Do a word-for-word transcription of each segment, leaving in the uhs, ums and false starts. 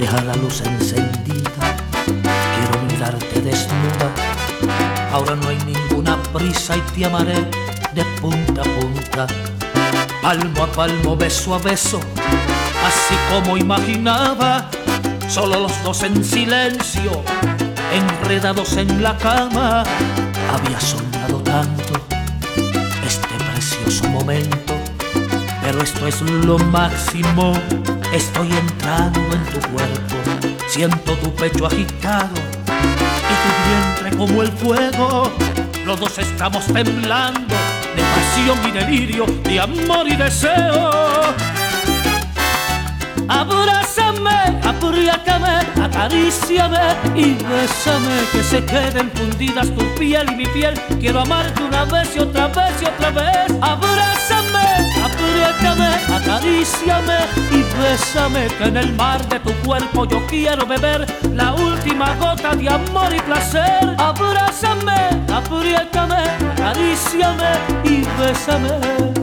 deja la luz encendida, quiero mirarte desnuda. Ahora no hay ninguna prisa y te amaré de punta a punta, palmo a palmo, beso a beso, así como imaginaba. Solo los dos en silencio, enredados en la cama. Había soñado tanto este precioso momento, pero esto es lo máximo. Estoy entrando en tu cuerpo, siento tu pecho agitado y tu vientre como el fuego. Los dos estamos temblando de pasión y delirio, de amor y deseo. Abrázame, apriétame, acaríciame y bésame, que se queden fundidas tu piel y mi piel. Quiero amarte una vez y otra vez y otra vez. Abrázame, apriétame, acaríciame y bésame, que en el mar de tu cuerpo yo quiero beber la última gota de amor y placer. Abrázame, apriétame, acaríciame y bésame.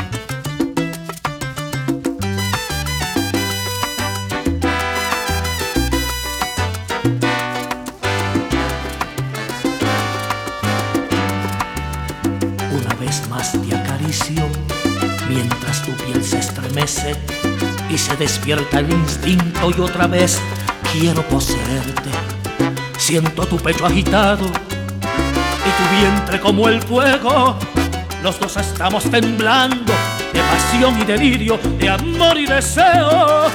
Una vez más te acaricio, mientras tu piel se estremece y se despierta el instinto, y otra vez quiero poseerte. Siento tu pecho agitado y tu vientre como el fuego. Los dos estamos temblando de pasión y delirio, de amor y deseo.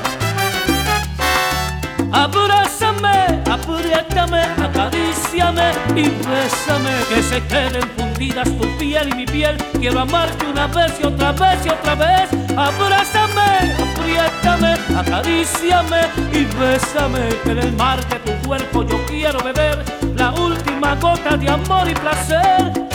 Abrázame, apriétame, acaríciame y bésame, que se queden fundidas tu piel y mi piel. Quiero amarte una vez y otra vez y otra vez. Abrázame, apriétame, acaríciame y bésame, que en el mar de tu cuerpo yo quiero beber la última gota de amor y placer.